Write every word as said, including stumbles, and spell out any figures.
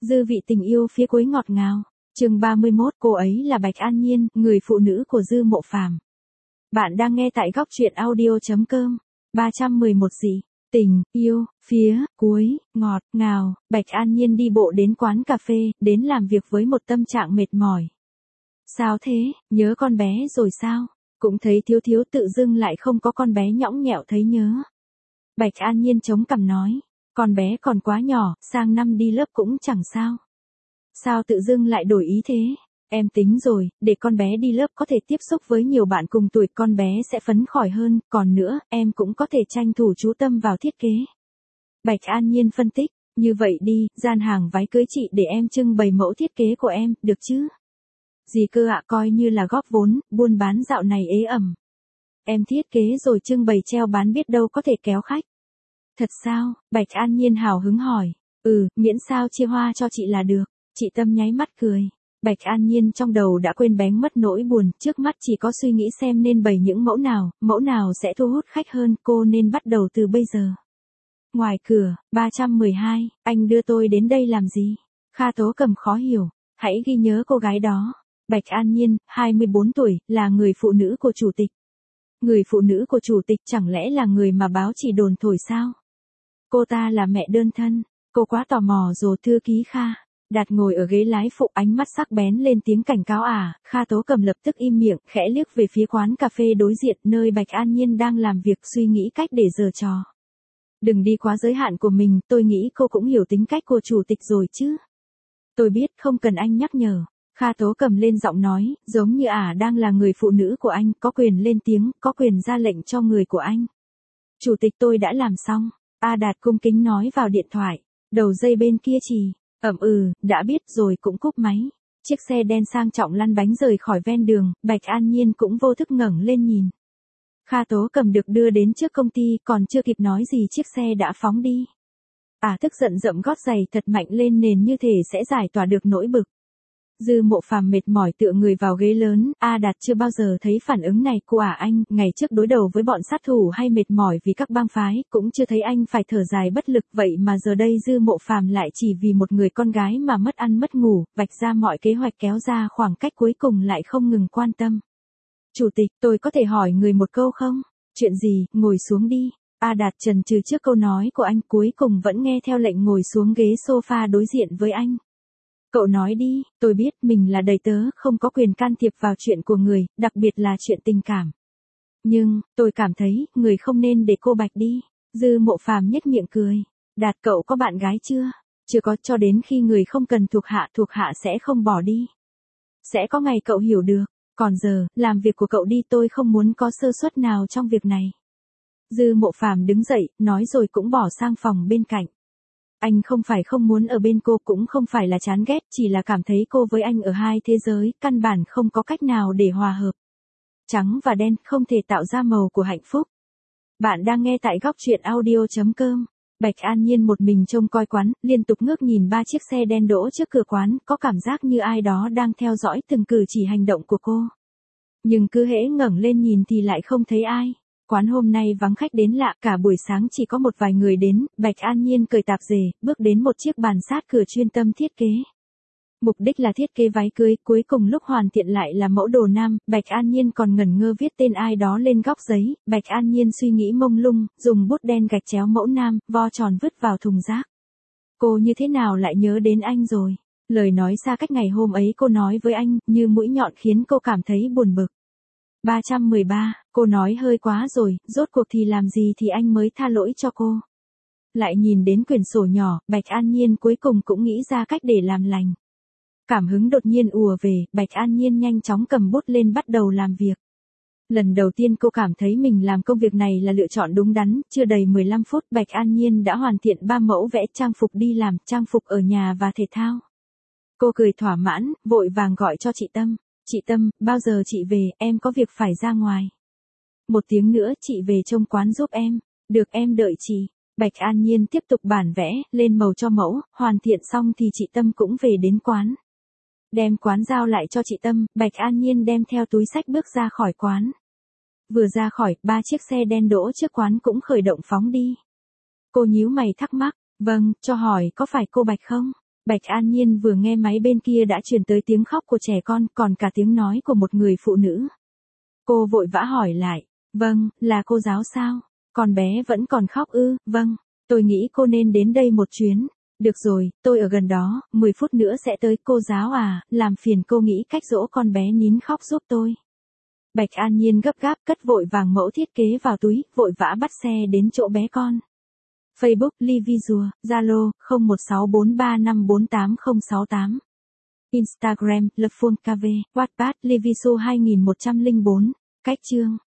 Dư vị tình yêu phía cuối ngọt ngào. Chương ba mươi mốt, cô ấy là Bạch An Nhiên, người phụ nữ của Dư Mộ Phàm. Bạn đang nghe tại góc truyện audio chấm com. ba trăm mười một gì? Tình yêu phía cuối ngọt ngào. Bạch An Nhiên đi bộ đến quán cà phê, đến làm việc với một tâm trạng mệt mỏi. Sao thế, nhớ con bé rồi sao? Cũng thấy thiếu thiếu tự dưng lại không có con bé nhõng nhẽo thấy nhớ. Bạch An Nhiên chống cằm nói, con bé còn quá nhỏ, sang năm đi lớp cũng chẳng sao. Sao tự dưng lại đổi ý thế? Em tính rồi, để con bé đi lớp có thể tiếp xúc với nhiều bạn cùng tuổi, con bé sẽ phấn khởi hơn, còn nữa, em cũng có thể tranh thủ chú tâm vào thiết kế. Bạch An Nhiên phân tích, như vậy đi, gian hàng váy cưới chị để em trưng bày mẫu thiết kế của em, được chứ? Gì cơ ạ, coi như là góp vốn, buôn bán dạo này ế ẩm. Em thiết kế rồi trưng bày treo bán biết đâu có thể kéo khách. Thật sao? Bạch An Nhiên hào hứng hỏi. Ừ, miễn sao chia hoa cho chị là được. Chị Tâm nháy mắt cười. Bạch An Nhiên trong đầu đã quên bén mất nỗi buồn, trước mắt chỉ có suy nghĩ xem nên bày những mẫu nào, mẫu nào sẽ thu hút khách hơn, cô nên bắt đầu từ bây giờ. Ngoài cửa, ba trăm mười hai, anh đưa tôi đến đây làm gì? Kha Tố Cầm khó hiểu, hãy ghi nhớ cô gái đó. Bạch An Nhiên, hai mươi bốn tuổi, là người phụ nữ của chủ tịch. Người phụ nữ của chủ tịch chẳng lẽ là người mà báo chỉ đồn thổi sao? Cô ta là mẹ đơn thân, cô quá tò mò rồi. Thư ký Kha Đạt ngồi ở ghế lái phụ, ánh mắt sắc bén lên tiếng cảnh cáo à. Kha Tố Cầm lập tức im miệng, khẽ liếc về phía quán cà phê đối diện nơi Bạch An Nhiên đang làm việc, suy nghĩ cách để giở trò. Đừng đi quá giới hạn của mình, tôi nghĩ cô cũng hiểu tính cách của chủ tịch rồi chứ. Tôi biết, không cần anh nhắc nhở. Kha Tố Cầm lên giọng nói, giống như ả đang là người phụ nữ của anh, có quyền lên tiếng, có quyền ra lệnh cho người của anh. Chủ tịch, tôi đã làm xong. A Đạt cung kính nói vào điện thoại. Đầu dây bên kia trì, ẩm ừ, đã biết rồi cũng cúp máy. Chiếc xe đen sang trọng lăn bánh rời khỏi ven đường, Bạch An Nhiên cũng vô thức ngẩng lên nhìn. Kha Tố Cầm được đưa đến trước công ty, còn chưa kịp nói gì chiếc xe đã phóng đi. Ả tức giận dậm gót giày thật mạnh lên nền như thể sẽ giải tỏa được nỗi bực. Dư Mộ Phàm mệt mỏi tựa người vào ghế lớn, A Đạt chưa bao giờ thấy phản ứng này của ả anh, ngày trước đối đầu với bọn sát thủ hay mệt mỏi vì các bang phái, cũng chưa thấy anh phải thở dài bất lực, vậy mà giờ đây Dư Mộ Phàm lại chỉ vì một người con gái mà mất ăn mất ngủ, vạch ra mọi kế hoạch, kéo ra khoảng cách, cuối cùng lại không ngừng quan tâm. Chủ tịch, tôi có thể hỏi người một câu không? Chuyện gì, ngồi xuống đi. A Đạt chần chừ trước câu nói của anh, cuối cùng vẫn nghe theo lệnh ngồi xuống ghế sofa đối diện với anh. Cậu nói đi, tôi biết mình là đầy tớ, không có quyền can thiệp vào chuyện của người, đặc biệt là chuyện tình cảm. Nhưng, tôi cảm thấy, người không nên để cô Bạch đi. Dư Mộ Phàm nhếch miệng cười. Đạt, cậu có bạn gái chưa? Chưa có, cho đến khi người không cần thuộc hạ, thuộc hạ sẽ không bỏ đi. Sẽ có ngày cậu hiểu được. Còn giờ, làm việc của cậu đi, tôi không muốn có sơ suất nào trong việc này. Dư Mộ Phàm đứng dậy, nói rồi cũng bỏ sang phòng bên cạnh. Anh không phải không muốn ở bên cô, cũng không phải là chán ghét, chỉ là cảm thấy cô với anh ở hai thế giới, căn bản không có cách nào để hòa hợp. Trắng và đen không thể tạo ra màu của hạnh phúc. Bạn đang nghe tại góc truyện audio chấm com. Bạch An Nhiên một mình trông coi quán, liên tục ngước nhìn ba chiếc xe đen đỗ trước cửa quán, có cảm giác như ai đó đang theo dõi từng cử chỉ hành động của cô. Nhưng cứ hễ ngẩng lên nhìn thì lại không thấy ai. Quán hôm nay vắng khách đến lạ, cả buổi sáng chỉ có một vài người đến. Bạch An Nhiên cởi tạp dề, bước đến một chiếc bàn sát cửa chuyên tâm thiết kế. Mục đích là thiết kế váy cưới, cuối cùng lúc hoàn thiện lại là mẫu đồ nam. Bạch An Nhiên còn ngẩn ngơ viết tên ai đó lên góc giấy. Bạch An Nhiên suy nghĩ mông lung, dùng bút đen gạch chéo mẫu nam, vo tròn vứt vào thùng rác. Cô như thế nào lại nhớ đến anh rồi? Lời nói xa cách ngày hôm ấy cô nói với anh, như mũi nhọn khiến cô cảm thấy buồn bực. ba trăm mười ba, cô nói hơi quá rồi, rốt cuộc thì làm gì thì anh mới tha lỗi cho cô. Lại nhìn đến quyển sổ nhỏ, Bạch An Nhiên cuối cùng cũng nghĩ ra cách để làm lành. Cảm hứng đột nhiên ùa về, Bạch An Nhiên nhanh chóng cầm bút lên bắt đầu làm việc. Lần đầu tiên cô cảm thấy mình làm công việc này là lựa chọn đúng đắn, chưa đầy mười lăm phút Bạch An Nhiên đã hoàn thiện ba mẫu vẽ trang phục đi làm, trang phục ở nhà và thể thao. Cô cười thỏa mãn, vội vàng gọi cho chị Tâm. Chị Tâm, bao giờ chị về, em có việc phải ra ngoài. Một tiếng nữa chị về trông quán giúp em. Được, em đợi chị. Bạch An Nhiên tiếp tục bản vẽ, lên màu cho mẫu, hoàn thiện xong thì chị Tâm cũng về đến quán. Đem quán giao lại cho chị Tâm, Bạch An Nhiên đem theo túi xách bước ra khỏi quán. Vừa ra khỏi, ba chiếc xe đen đỗ trước quán cũng khởi động phóng đi. Cô nhíu mày thắc mắc, vâng, cho hỏi có phải cô Bạch không? Bạch An Nhiên vừa nghe máy bên kia đã truyền tới tiếng khóc của trẻ con, còn cả tiếng nói của một người phụ nữ. Cô vội vã hỏi lại, vâng, là cô giáo sao? Con bé vẫn còn khóc ư? Vâng, tôi nghĩ cô nên đến đây một chuyến. Được rồi, tôi ở gần đó, mười phút nữa sẽ tới. Cô giáo à, làm phiền cô nghĩ cách dỗ con bé nín khóc giúp tôi. Bạch An Nhiên gấp gáp cất vội vàng mẫu thiết kế vào túi, vội vã bắt xe đến chỗ bé con. Facebook, Livizua, Zalo, không một sáu bốn ba năm bốn tám không sáu tám. Instagram, Lefuongkv, Wattpad, Livisu hai một không bốn. Cách chương